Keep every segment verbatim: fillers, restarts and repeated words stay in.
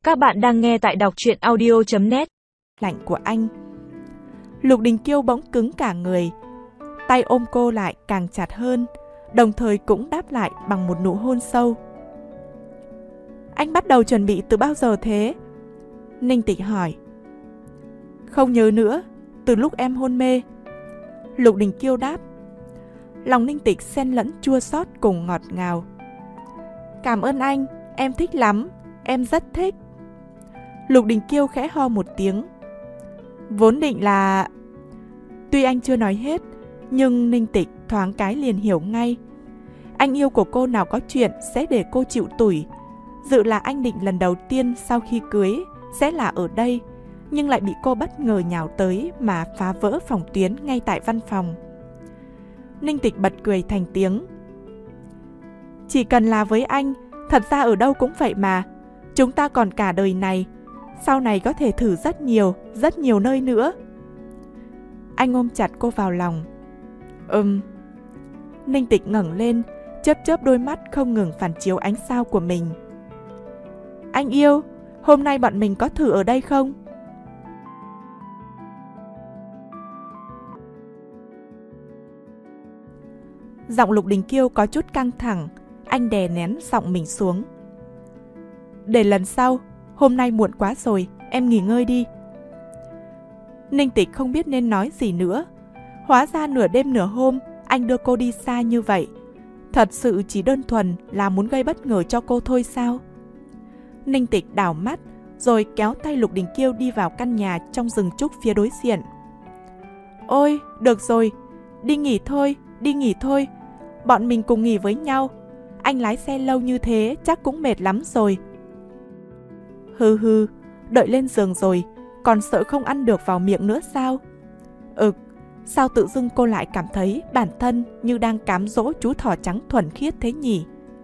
Các bạn đang nghe tại đọc truyện audio chấm net. Lạnh của anh. Lục Đình Kiêu bỗng cứng cả người, tay ôm cô lại càng chặt hơn, đồng thời cũng đáp lại bằng một nụ hôn sâu. Anh bắt đầu chuẩn bị từ bao giờ thế? Ninh Tịch hỏi. Không nhớ nữa, từ lúc em hôn mê. Lục Đình Kiêu đáp. Lòng Ninh Tịch xen lẫn chua xót cùng ngọt ngào. Cảm ơn anh, em thích lắm, em rất thích. Lục Đình Kiêu khẽ ho một tiếng. Vốn định là... Tuy anh chưa nói hết, nhưng Ninh Tịch thoáng cái liền hiểu ngay. Anh yêu của cô nào có chuyện sẽ để cô chịu tủi. Dự là anh định lần đầu tiên sau khi cưới sẽ là ở đây, nhưng lại bị cô bất ngờ nhào tới mà phá vỡ phòng tuyến ngay tại văn phòng. Ninh Tịch bật cười thành tiếng. Chỉ cần là với anh, thật ra ở đâu cũng vậy mà. Chúng ta còn cả đời này, sau này có thể thử rất nhiều, rất nhiều nơi nữa. Anh ôm chặt cô vào lòng. Ừm. Ninh Tịch ngẩng lên, chớp chớp đôi mắt không ngừng phản chiếu ánh sao của mình. Anh yêu, hôm nay bọn mình có thử ở đây không? Giọng Lục Đình Kiêu có chút căng thẳng, anh đè nén giọng mình xuống. Để lần sau, hôm nay muộn quá rồi, em nghỉ ngơi đi. Ninh Tịch không biết nên nói gì nữa. Hóa ra nửa đêm nửa hôm, anh đưa cô đi xa như vậy. Thật sự chỉ đơn thuần là muốn gây bất ngờ cho cô thôi sao? Ninh Tịch đảo mắt, rồi kéo tay Lục Đình Kiêu đi vào căn nhà trong rừng trúc phía đối diện. Ôi, được rồi, đi nghỉ thôi, đi nghỉ thôi. Bọn mình cùng nghỉ với nhau. Anh lái xe lâu như thế chắc cũng mệt lắm rồi. Hừ hừ, đợi lên giường rồi, còn sợ không ăn được vào miệng nữa sao? Ừ, sao tự dưng cô lại cảm thấy bản thân như đang cám dỗ chú thỏ trắng thuần khiết thế nhỉ?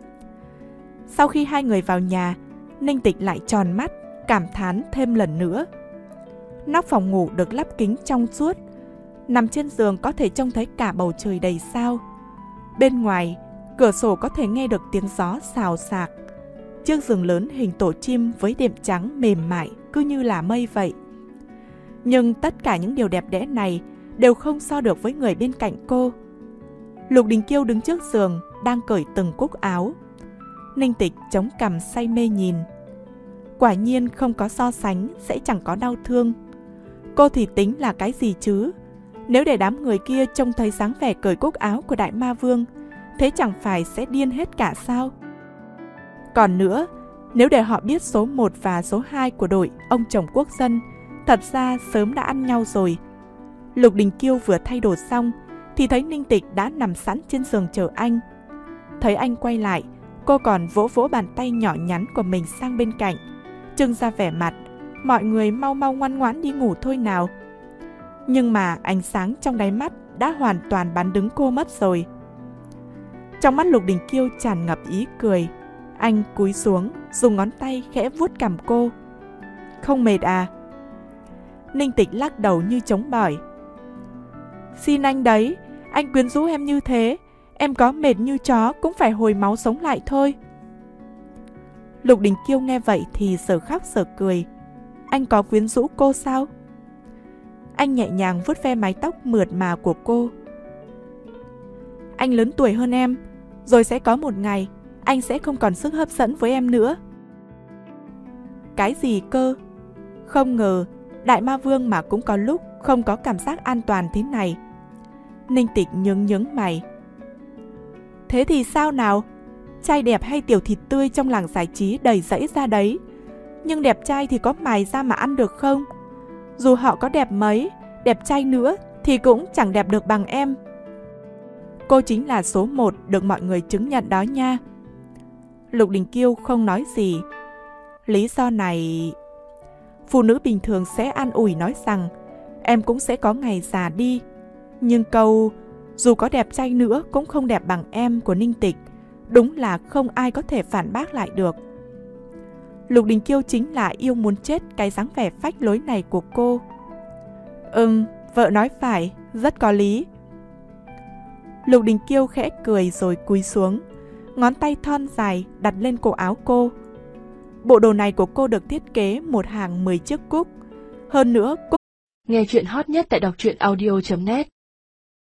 Sau khi hai người vào nhà, Ninh Tịch lại tròn mắt, cảm thán thêm lần nữa. Nóc phòng ngủ được lắp kính trong suốt, nằm trên giường có thể trông thấy cả bầu trời đầy sao. Bên ngoài, cửa sổ có thể nghe được tiếng gió xào xạc. Chiếc giường lớn hình tổ chim với đệm trắng mềm mại cứ như là mây vậy. Nhưng tất cả những điều đẹp đẽ này đều không so được với người bên cạnh cô. Lục Đình Kiêu đứng trước giường, đang cởi từng cúc áo. Ninh Tịch chống cằm say mê nhìn. Quả nhiên không có so sánh sẽ chẳng có đau thương. Cô thì tính là cái gì chứ? Nếu để đám người kia trông thấy dáng vẻ cởi cúc áo của Đại Ma Vương, thế chẳng phải sẽ điên hết cả sao? Còn nữa, nếu để họ biết số một và số hai của đội ông chồng quốc dân thật ra sớm đã ăn nhau rồi. Lục Đình Kiêu vừa thay đồ xong thì thấy Ninh Tịch đã nằm sẵn trên giường chờ anh. Thấy anh quay lại, cô còn vỗ vỗ bàn tay nhỏ nhắn của mình sang bên cạnh, trưng ra vẻ mặt mọi người mau mau ngoan ngoãn đi ngủ thôi nào. Nhưng mà ánh sáng trong đáy mắt đã hoàn toàn bán đứng cô mất rồi. Trong mắt Lục Đình Kiêu tràn ngập ý cười. Anh cúi xuống, dùng ngón tay khẽ vuốt cằm cô. Không mệt à? Ninh Tịch lắc đầu như chống bỏi. Xin anh đấy, anh quyến rũ em như thế, em có mệt như chó cũng phải hồi máu sống lại thôi. Lục Đình Kiêu nghe vậy thì giờ khóc giờ cười. Anh có quyến rũ cô sao? Anh nhẹ nhàng vuốt ve mái tóc mượt mà của cô. Anh lớn tuổi hơn em, rồi sẽ có một ngày anh sẽ không còn sức hấp dẫn với em nữa. Cái gì cơ? Không ngờ Đại Ma Vương mà cũng có lúc không có cảm giác an toàn thế này. Ninh Tịch nhướng nhướng mày. Thế thì sao nào? Trai đẹp hay tiểu thịt tươi trong làng giải trí đầy rẫy ra đấy. Nhưng đẹp trai thì có mài ra mà ăn được không? Dù họ có đẹp mấy, đẹp trai nữa thì cũng chẳng đẹp được bằng em. Cô chính là số một được mọi người chứng nhận đó nha. Lục Đình Kiêu không nói gì. Lý do này... Phụ nữ bình thường sẽ an ủi nói rằng em cũng sẽ có ngày già đi. Nhưng câu dù có đẹp trai nữa cũng không đẹp bằng em của Ninh Tịch đúng là không ai có thể phản bác lại được. Lục Đình Kiêu chính là yêu muốn chết cái dáng vẻ phách lối này của cô. Ừm, vợ nói phải, rất có lý. Lục Đình Kiêu khẽ cười rồi cúi xuống, ngón tay thon dài đặt lên cổ áo cô. Bộ đồ này của cô được thiết kế một hàng mười chiếc cúc. Hơn nữa, cô... Nghe chuyện hot nhất tại đọc truyện audio chấm net